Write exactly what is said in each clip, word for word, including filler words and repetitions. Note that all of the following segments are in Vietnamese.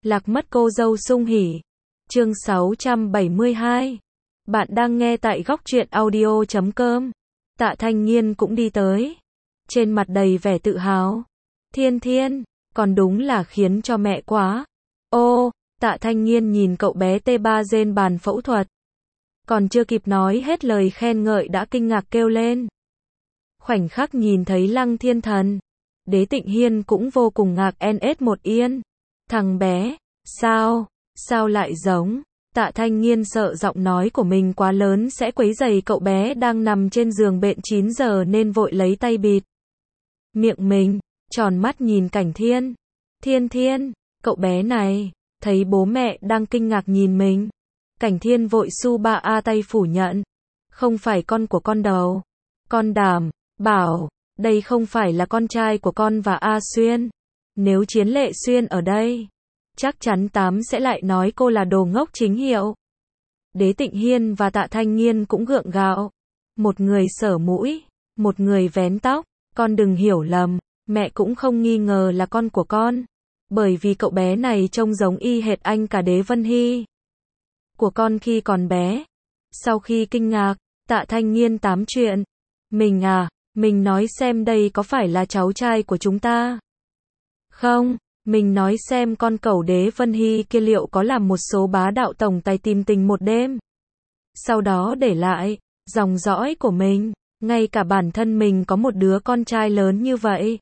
Lạc mất cô dâu sung hỉ. Chương sáu trăm bảy mươi hai. Bạn đang nghe tại góc truyện audio chấm com. Tạ Thanh Nghiên cũng đi tới. Trên mặt đầy vẻ tự hào. Thiên Thiên, còn đúng là khiến cho mẹ quá. Ô, Tạ Thanh Nghiên nhìn cậu bé T ba trên bàn phẫu thuật. Còn chưa kịp nói hết lời khen ngợi đã kinh ngạc kêu lên. Khoảnh khắc nhìn thấy Lăng Thiên Thần, Đế Tịnh Hiên cũng vô cùng ngạc en ét một yên. Thằng bé, sao, sao lại giống? Tạ Thanh Nghiên sợ giọng nói của mình quá lớn sẽ quấy rầy cậu bé đang nằm trên giường bệnh chín giờ nên vội lấy tay bịt miệng mình, tròn mắt nhìn Cảnh Thiên. Thiên Thiên, cậu bé này, thấy bố mẹ đang kinh ngạc nhìn mình. Cảnh Thiên vội su ba a tay phủ nhận. Không phải con của con đâu. Con đảm bảo, đây không phải là con trai của con và A Xuyên. Nếu Chiến Lệ Xuyên ở đây, chắc chắn Tám sẽ lại nói cô là đồ ngốc chính hiệu. Đế Tịnh Hiên và Tạ Thanh Nghiên cũng gượng gạo. Một người sờ mũi, một người vén tóc. Con đừng hiểu lầm, mẹ cũng không nghi ngờ là con của con. Bởi vì cậu bé này trông giống y hệt anh cả Đế Vân Hy của con khi còn bé. Sau khi kinh ngạc, Tạ Thanh Nghiên tám chuyện. Mình à, mình nói xem đây có phải là cháu trai của chúng ta? Không, mình nói xem con cẩu Đế Vân Hy kia liệu có làm một số bá đạo tổng tài tìm tình một đêm. Sau đó để lại dòng dõi của mình, ngay cả bản thân mình có một đứa con trai lớn như vậy.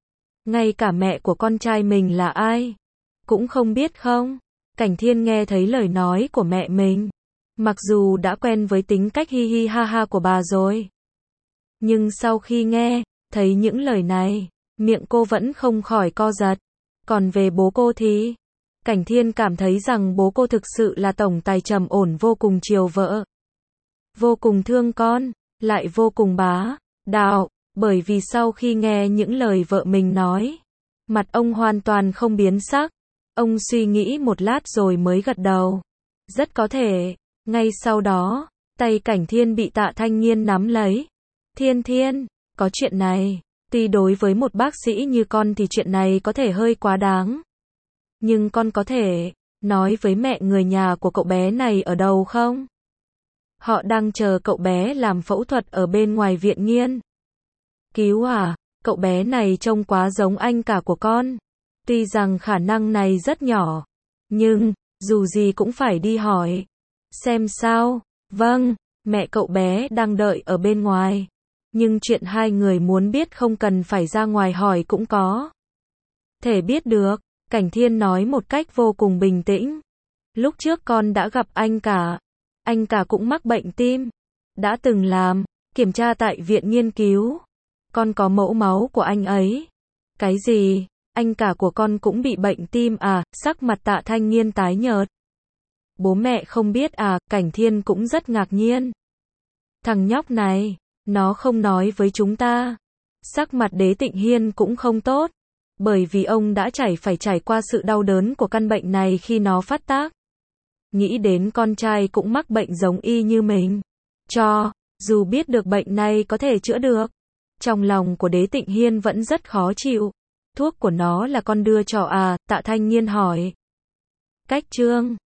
Ngay cả mẹ của con trai mình là ai cũng không biết không? Cảnh Thiên nghe thấy lời nói của mẹ mình. Mặc dù đã quen với tính cách hi hi ha ha của bà rồi, nhưng sau khi nghe thấy những lời này, miệng cô vẫn không khỏi co giật. Còn về bố cô thì, Cảnh Thiên cảm thấy rằng bố cô thực sự là tổng tài trầm ổn vô cùng chiều vợ, vô cùng thương con, lại vô cùng bá đạo. Bởi vì sau khi nghe những lời vợ mình nói, mặt ông hoàn toàn không biến sắc. Ông suy nghĩ một lát rồi mới gật đầu. Rất có thể. Ngay sau đó, tay Cảnh Thiên bị Tạ Thanh Nghiên nắm lấy. Thiên Thiên, có chuyện này. Tuy đối với một bác sĩ như con thì chuyện này có thể hơi quá đáng. Nhưng con có thể nói với mẹ người nhà của cậu bé này ở đâu không? Họ đang chờ cậu bé làm phẫu thuật ở bên ngoài viện nghiên cứu à? Cậu bé này trông quá giống anh cả của con. Tuy rằng khả năng này rất nhỏ, nhưng dù gì cũng phải đi hỏi xem sao. Vâng, mẹ cậu bé đang đợi ở bên ngoài. Nhưng chuyện hai người muốn biết không cần phải ra ngoài hỏi cũng có thể biết được. Cảnh Thiên nói một cách vô cùng bình tĩnh. Lúc trước con đã gặp anh cả. Anh cả cũng mắc bệnh tim. Đã từng làm kiểm tra tại viện nghiên cứu. Con có mẫu máu của anh ấy. Cái gì? Anh cả của con cũng bị bệnh tim à? Sắc mặt Tạ Thanh Nghiên tái nhợt. Bố mẹ không biết à? Cảnh Thiên cũng rất ngạc nhiên. Thằng nhóc này, nó không nói với chúng ta. Sắc mặt Đế Tịnh Hiên cũng không tốt. Bởi vì ông đã trải phải trải qua sự đau đớn của căn bệnh này khi nó phát tác. Nghĩ đến con trai cũng mắc bệnh giống y như mình. Cho dù biết được bệnh này có thể chữa được, trong lòng của Đế Tịnh Hiên vẫn rất khó chịu. Thuốc của nó là con đưa cho à? Tạ Thanh Nghiên hỏi. Cách Trương,